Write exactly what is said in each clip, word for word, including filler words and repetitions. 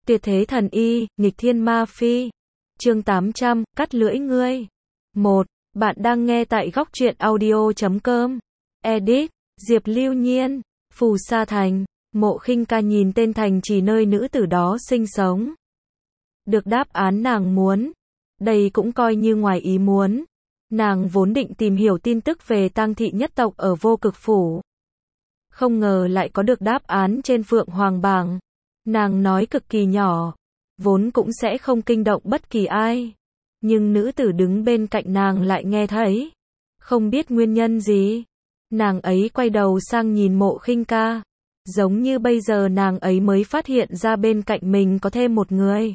Tuyệt thế thần y, nghịch thiên ma phi. Chương tám trăm, cắt lưỡi ngươi. một. Bạn đang nghe tại góc truyện audio chấm com. Edit, Diệp Lưu Nhiên. Phù Sa Thành. Mộ Khinh Ca nhìn tên thành trì nơi nữ tử đó sinh sống. Được đáp án nàng muốn. Đây cũng coi như ngoài ý muốn. Nàng vốn định tìm hiểu tin tức về tang thị nhất tộc ở Vô Cực Phủ. Không ngờ lại có được đáp án trên Phượng Hoàng bảng. Nàng nói cực kỳ nhỏ, vốn cũng sẽ không kinh động bất kỳ ai. Nhưng nữ tử đứng bên cạnh nàng lại nghe thấy. Không biết nguyên nhân gì. Nàng ấy quay đầu sang nhìn Mộ Khinh Ca. Giống như bây giờ nàng ấy mới phát hiện ra bên cạnh mình có thêm một người.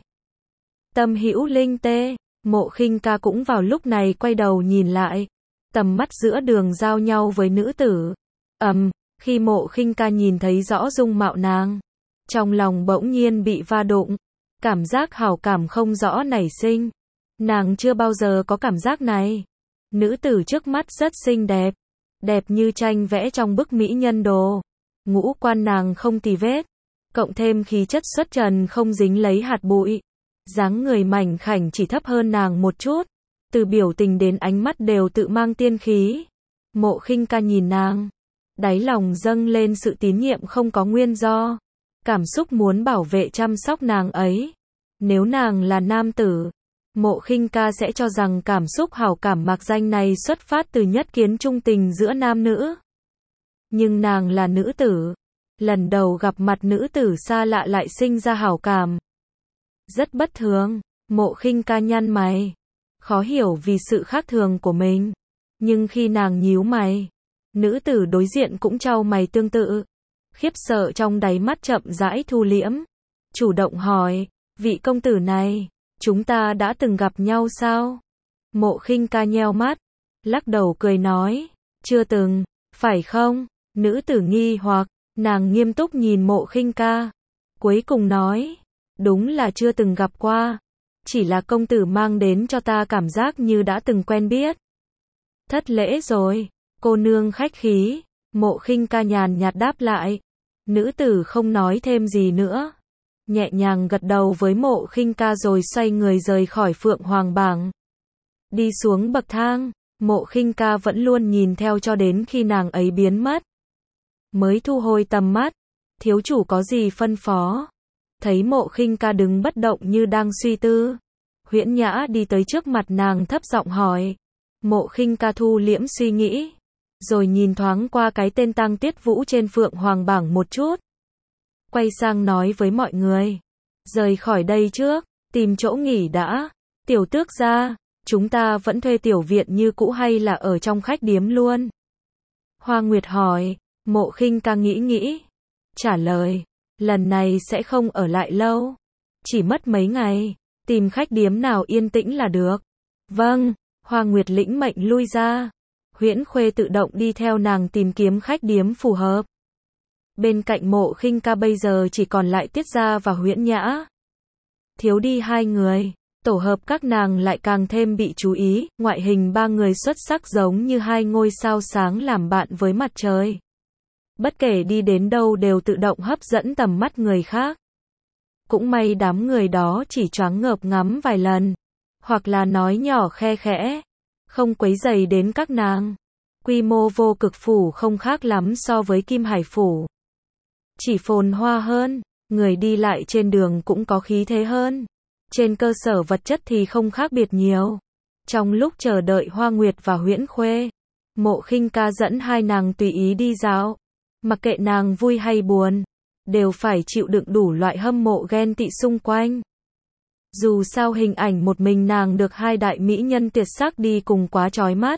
Tâm hữu linh tê. Mộ Khinh Ca cũng vào lúc này quay đầu nhìn lại. Tầm mắt giữa đường giao nhau với nữ tử. Ầm, khi Mộ Khinh Ca nhìn thấy rõ dung mạo nàng, trong lòng bỗng nhiên bị va đụng. Cảm giác hảo cảm không rõ nảy sinh. Nàng chưa bao giờ có cảm giác này. Nữ tử trước mắt rất xinh đẹp. Đẹp như tranh vẽ trong bức mỹ nhân đồ. Ngũ quan nàng không tì vết. Cộng thêm khí chất xuất trần không dính lấy hạt bụi. Dáng người mảnh khảnh chỉ thấp hơn nàng một chút. Từ biểu tình đến ánh mắt đều tự mang tiên khí. Mộ Khinh Ca nhìn nàng. Đáy lòng dâng lên sự tín nhiệm không có nguyên do. Cảm xúc muốn bảo vệ chăm sóc nàng ấy. Nếu nàng là nam tử, Mộ Khinh Ca sẽ cho rằng cảm xúc hảo cảm mạc danh này xuất phát từ nhất kiến trung tình giữa nam nữ. Nhưng nàng là nữ tử. Lần đầu gặp mặt nữ tử xa lạ lại sinh ra hảo cảm. Rất bất thường. Mộ Khinh Ca nhăn mày. Khó hiểu vì sự khác thường của mình. Nhưng khi nàng nhíu mày, nữ tử đối diện cũng chau mày tương tự. Khiếp sợ trong đáy mắt chậm rãi thu liễm. Chủ động hỏi, vị công tử này, chúng ta đã từng gặp nhau sao? Mộ Khinh Ca nheo mắt, lắc đầu cười nói, chưa từng, phải không? Nữ tử nghi hoặc, nàng nghiêm túc nhìn Mộ Khinh Ca. Cuối cùng nói, đúng là chưa từng gặp qua. Chỉ là công tử mang đến cho ta cảm giác như đã từng quen biết. Thất lễ rồi, cô nương khách khí. Mộ Khinh Ca nhàn nhạt đáp lại. Nữ tử không nói thêm gì nữa. Nhẹ nhàng gật đầu với Mộ Khinh Ca rồi xoay người rời khỏi Phượng Hoàng bảng. Đi xuống bậc thang, Mộ Khinh Ca vẫn luôn nhìn theo cho đến khi nàng ấy biến mất. Mới thu hồi tầm mắt. Thiếu chủ có gì phân phó? Thấy Mộ Khinh Ca đứng bất động như đang suy tư. Huyễn Nhã đi tới trước mặt nàng thấp giọng hỏi. Mộ Khinh Ca thu liễm suy nghĩ. Rồi nhìn thoáng qua cái tên Tang Tiết Vũ trên Phượng Hoàng bảng một chút. Quay sang nói với mọi người. Rời khỏi đây trước, tìm chỗ nghỉ đã. Tiểu tước gia, chúng ta vẫn thuê tiểu viện như cũ hay là ở trong khách điếm luôn? Hoa Nguyệt hỏi. Mộ Khinh Ca nghĩ nghĩ. Trả lời, lần này sẽ không ở lại lâu. Chỉ mất mấy ngày, tìm khách điếm nào yên tĩnh là được. Vâng, Hoa Nguyệt lĩnh mệnh lui ra. Huyễn Khuê tự động đi theo nàng tìm kiếm khách điếm phù hợp. Bên cạnh Mộ Khinh Ca bây giờ chỉ còn lại Tiết Gia và Huyễn Nhã. Thiếu đi hai người, tổ hợp các nàng lại càng thêm bị chú ý, ngoại hình ba người xuất sắc giống như hai ngôi sao sáng làm bạn với mặt trời. Bất kể đi đến đâu đều tự động hấp dẫn tầm mắt người khác. Cũng may đám người đó chỉ choáng ngợp ngắm vài lần, hoặc là nói nhỏ khe khẽ, không quấy rầy đến các nàng. Quy mô Vô Cực Phủ không khác lắm so với Kim Hải Phủ. Chỉ phồn hoa hơn, người đi lại trên đường cũng có khí thế hơn. Trên cơ sở vật chất thì không khác biệt nhiều. Trong lúc chờ đợi Hoa Nguyệt và Huyễn Khuê, Mộ Khinh Ca dẫn hai nàng tùy ý đi dạo. Mặc kệ nàng vui hay buồn, đều phải chịu đựng đủ loại hâm mộ ghen tị xung quanh. Dù sao hình ảnh một mình nàng được hai đại mỹ nhân tuyệt sắc đi cùng quá chói mắt.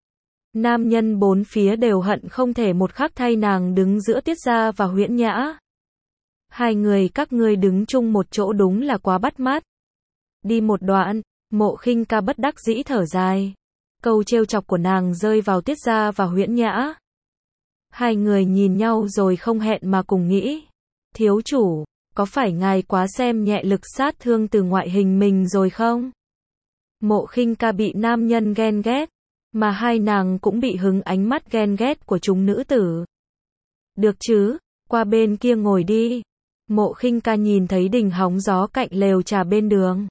Nam nhân bốn phía đều hận không thể một khắc thay nàng đứng giữa Tiết Gia và Huyễn Nhã. Hai người các ngươi đứng chung một chỗ đúng là quá bắt mắt. Đi một đoạn, Mộ Khinh Ca bất đắc dĩ thở dài. Câu trêu chọc của nàng rơi vào Tiết Gia và Huyễn Nhã. Hai người nhìn nhau rồi không hẹn mà cùng nghĩ. Thiếu chủ, có phải ngài quá xem nhẹ lực sát thương từ ngoại hình mình rồi không? Mộ Khinh Ca bị nam nhân ghen ghét, mà hai nàng cũng bị hứng ánh mắt ghen ghét của chúng nữ tử. Được chứ, qua bên kia ngồi đi. Mộ Khinh Ca nhìn thấy đình hóng gió cạnh lều trà bên đường,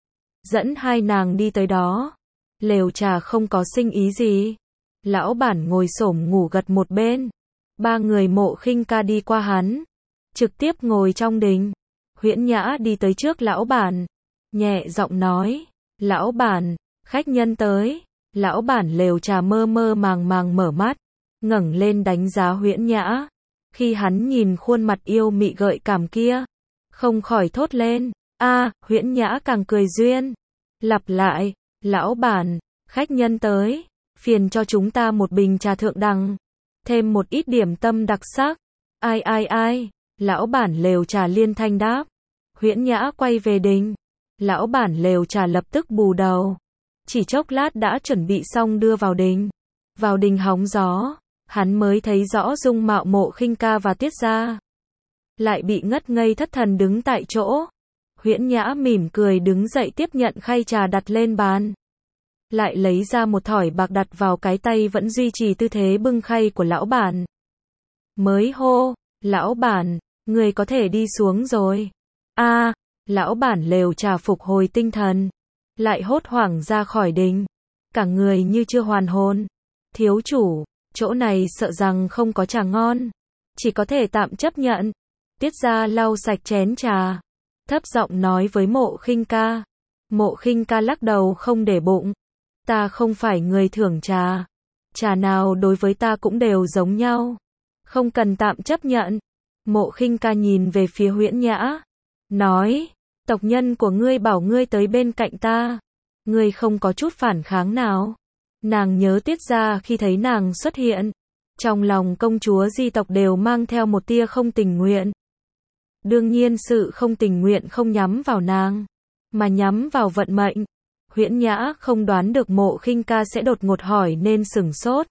dẫn hai nàng đi tới đó. Lều trà không có sinh ý gì. Lão bản ngồi xổm ngủ gật một bên. Ba người Mộ Khinh Ca đi qua hắn, trực tiếp ngồi trong đình. Huyễn Nhã đi tới trước lão bản, nhẹ giọng nói, lão bản, khách nhân tới. Lão bản lều trà mơ mơ màng màng mở mắt, ngẩng lên đánh giá Huyễn Nhã. Khi hắn nhìn khuôn mặt yêu mị gợi cảm kia, không khỏi thốt lên, a, Huyễn Nhã càng cười duyên. Lặp lại, lão bản, khách nhân tới, phiền cho chúng ta một bình trà thượng đẳng, thêm một ít điểm tâm đặc sắc. Ai ai ai, lão bản lều trà liên thanh đáp. Huyễn Nhã quay về đình. Lão bản lều trà lập tức bù đầu. Chỉ chốc lát đã chuẩn bị xong đưa vào đình. Vào đình hóng gió, hắn mới thấy rõ dung mạo Mộ Khinh Ca và Tiết Gia. Lại bị ngất ngây thất thần đứng tại chỗ. Huyễn Nhã mỉm cười đứng dậy tiếp nhận khay trà đặt lên bàn. Lại lấy ra một thỏi bạc đặt vào cái tay vẫn duy trì tư thế bưng khay của lão bản. Mới hô, lão bản, người có thể đi xuống rồi. A, lão bản lều trà phục hồi tinh thần. Lại hốt hoảng ra khỏi đình. Cả người như chưa hoàn hồn. Thiếu chủ, chỗ này sợ rằng không có trà ngon. Chỉ có thể tạm chấp nhận. Tiết Gia lau sạch chén trà, thấp giọng nói với Mộ Khinh Ca. Mộ Khinh Ca lắc đầu không để bụng. Ta không phải người thưởng trà. Trà nào đối với ta cũng đều giống nhau. Không cần tạm chấp nhận. Mộ Khinh Ca nhìn về phía Huyễn Nhã, nói, tộc nhân của ngươi bảo ngươi tới bên cạnh ta. Ngươi không có chút phản kháng nào. Nàng nhớ Tiết Gia khi thấy nàng xuất hiện. Trong lòng công chúa di tộc đều mang theo một tia không tình nguyện. Đương nhiên sự không tình nguyện không nhắm vào nàng, mà nhắm vào vận mệnh. Huyễn Nhã không đoán được Mộ Khinh Ca sẽ đột ngột hỏi nên sửng sốt.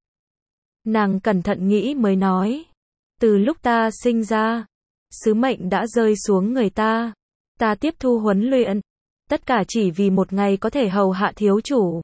Nàng cẩn thận nghĩ mới nói, từ lúc ta sinh ra, sứ mệnh đã rơi xuống người ta. Ta tiếp thu huấn luyện, tất cả chỉ vì một ngày có thể hầu hạ thiếu chủ.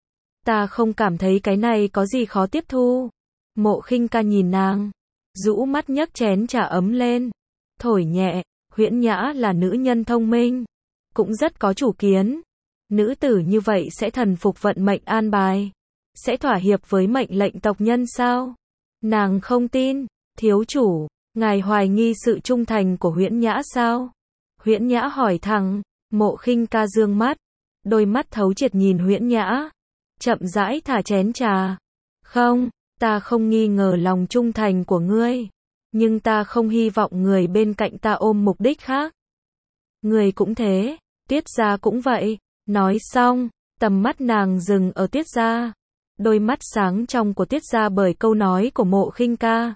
Ta không cảm thấy cái này có gì khó tiếp thu. Mộ Khinh Ca nhìn nàng, rũ mắt nhấc chén trà ấm lên, thổi nhẹ. Huyễn Nhã là nữ nhân thông minh, cũng rất có chủ kiến. Nữ tử như vậy sẽ thần phục vận mệnh an bài, sẽ thỏa hiệp với mệnh lệnh tộc nhân sao? Nàng không tin. Thiếu chủ, ngài hoài nghi sự trung thành của Huyễn Nhã sao? Huyễn Nhã hỏi thẳng. Mộ Khinh Ca dương mắt, đôi mắt thấu triệt nhìn Huyễn Nhã, chậm rãi thả chén trà. Không, ta không nghi ngờ lòng trung thành của ngươi, nhưng ta không hy vọng người bên cạnh ta ôm mục đích khác. Người cũng thế, Tiết Gia cũng vậy. Nói xong, tầm mắt nàng dừng ở Tiết Gia. Đôi mắt sáng trong của Tiết Gia bởi câu nói của Mộ Khinh Ca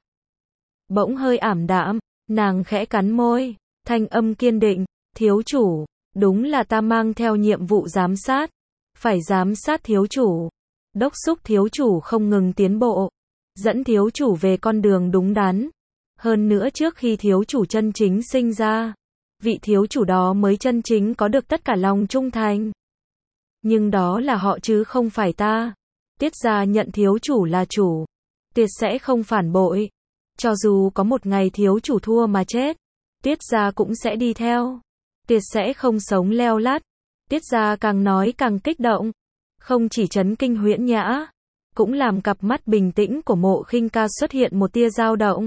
bỗng hơi ảm đạm. Nàng khẽ cắn môi, thanh âm kiên định, thiếu chủ, đúng là ta mang theo nhiệm vụ giám sát, phải giám sát thiếu chủ, đốc thúc thiếu chủ không ngừng tiến bộ, dẫn thiếu chủ về con đường đúng đắn. Hơn nữa trước khi thiếu chủ chân chính sinh ra, vị thiếu chủ đó mới chân chính có được tất cả lòng trung thành. Nhưng đó là họ chứ không phải ta. Tiết Gia nhận thiếu chủ là chủ, Tiết sẽ không phản bội. Cho dù có một ngày thiếu chủ thua mà chết, Tiết Gia cũng sẽ đi theo. Tiết sẽ không sống leo lắt. Tiết Gia càng nói càng kích động, không chỉ chấn kinh Huyễn Nhã, cũng làm cặp mắt bình tĩnh của Mộ Khinh Ca xuất hiện một tia dao động.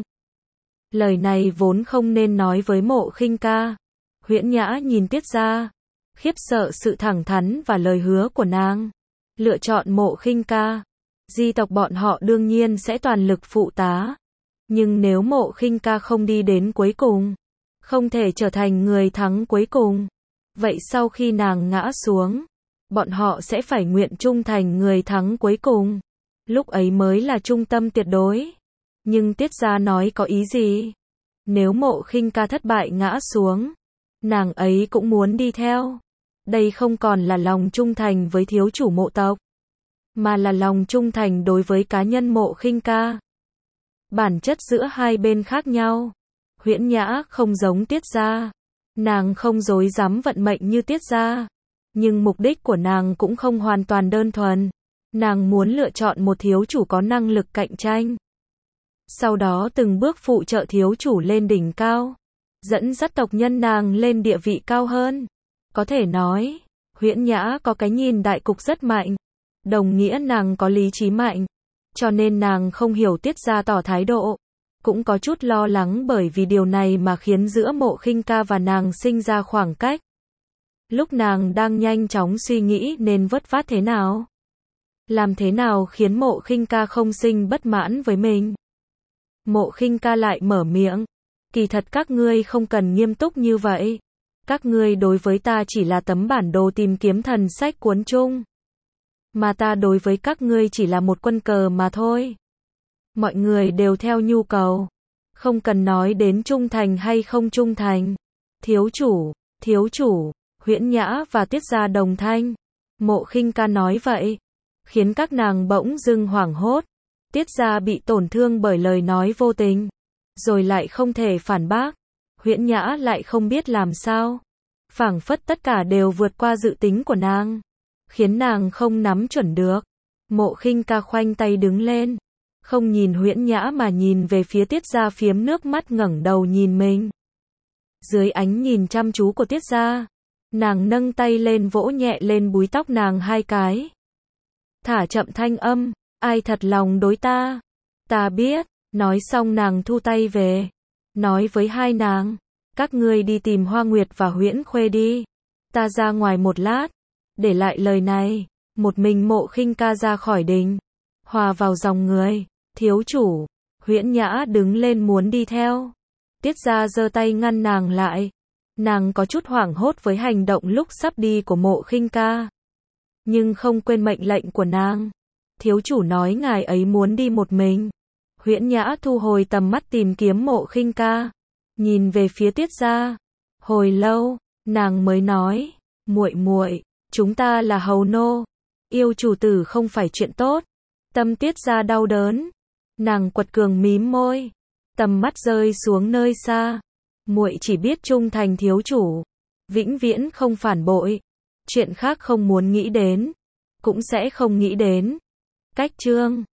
Lời này vốn không nên nói với Mộ Khinh Ca. Huyễn Nhã nhìn Tiết Gia, khiếp sợ sự thẳng thắn và lời hứa của nàng. Lựa chọn Mộ Khinh Ca, di tộc bọn họ đương nhiên sẽ toàn lực phụ tá. Nhưng nếu Mộ Khinh Ca không đi đến cuối cùng, không thể trở thành người thắng cuối cùng, vậy sau khi nàng ngã xuống, bọn họ sẽ phải nguyện trung thành người thắng cuối cùng. Lúc ấy mới là trung tâm tuyệt đối. Nhưng Tiết Gia nói có ý gì? Nếu Mộ Khinh Ca thất bại ngã xuống, nàng ấy cũng muốn đi theo. Đây không còn là lòng trung thành với thiếu chủ Mộ tộc, mà là lòng trung thành đối với cá nhân Mộ Khinh Ca. Bản chất giữa hai bên khác nhau. Huyễn Nhã không giống Tiết Gia, nàng không dối dám vận mệnh như Tiết Gia, nhưng mục đích của nàng cũng không hoàn toàn đơn thuần. Nàng muốn lựa chọn một thiếu chủ có năng lực cạnh tranh, sau đó từng bước phụ trợ thiếu chủ lên đỉnh cao. dẫn dắt tộc nhân nàng lên địa vị cao hơn. Có thể nói, Huyễn Nhã có cái nhìn đại cục rất mạnh, đồng nghĩa nàng có lý trí mạnh, cho nên nàng không hiểu Tiết Gia tỏ thái độ, cũng có chút lo lắng bởi vì điều này mà khiến giữa Mộ Khinh Ca và nàng sinh ra khoảng cách. Lúc nàng đang nhanh chóng suy nghĩ nên vớt vát thế nào, làm thế nào khiến Mộ Khinh Ca không sinh bất mãn với mình. Mộ Khinh Ca lại mở miệng, kỳ thật các ngươi không cần nghiêm túc như vậy. Các ngươi đối với ta chỉ là tấm bản đồ tìm kiếm thần sách cuốn chung. Mà ta đối với các ngươi chỉ là một quân cờ mà thôi. Mọi người đều theo nhu cầu. Không cần nói đến trung thành hay không trung thành. Thiếu chủ, thiếu chủ, Huyễn Nhã và Tiết Gia đồng thanh. Mộ Khinh Ca nói vậy, khiến các nàng bỗng dưng hoảng hốt. Tiết Gia bị tổn thương bởi lời nói vô tình, rồi lại không thể phản bác. Huyễn Nhã lại không biết làm sao. Phảng phất tất cả đều vượt qua dự tính của nàng, khiến nàng không nắm chuẩn được. Mộ Khinh Ca khoanh tay đứng lên, không nhìn Huyễn Nhã mà nhìn về phía Tiết Gia, phiếm nước mắt ngẩng đầu nhìn mình. Dưới ánh nhìn chăm chú của Tiết Gia, nàng nâng tay lên vỗ nhẹ lên búi tóc nàng hai cái. Thả chậm thanh âm, ai thật lòng đối ta? Ta biết. Nói xong nàng thu tay về, nói với hai nàng, các ngươi đi tìm Hoa Nguyệt và Huyễn Khuê đi. Ta ra ngoài một lát. Để lại lời này, một mình Mộ Khinh Ca ra khỏi đình, hòa vào dòng người. Thiếu chủ, Huyễn Nhã đứng lên muốn đi theo. Tiết Gia giơ tay ngăn nàng lại. Nàng có chút hoảng hốt với hành động lúc sắp đi của Mộ Khinh Ca, nhưng không quên mệnh lệnh của nàng. Thiếu chủ nói ngài ấy muốn đi một mình. Huyễn Nhã thu hồi tầm mắt tìm kiếm Mộ Khinh Ca, nhìn về phía Tiết Gia. Hồi lâu, nàng mới nói, muội muội, chúng ta là hầu nô, yêu chủ tử không phải chuyện tốt. Tâm Tiết Gia đau đớn, nàng quật cường mím môi, tầm mắt rơi xuống nơi xa. Muội chỉ biết trung thành thiếu chủ, vĩnh viễn không phản bội, chuyện khác không muốn nghĩ đến, cũng sẽ không nghĩ đến. Cách chương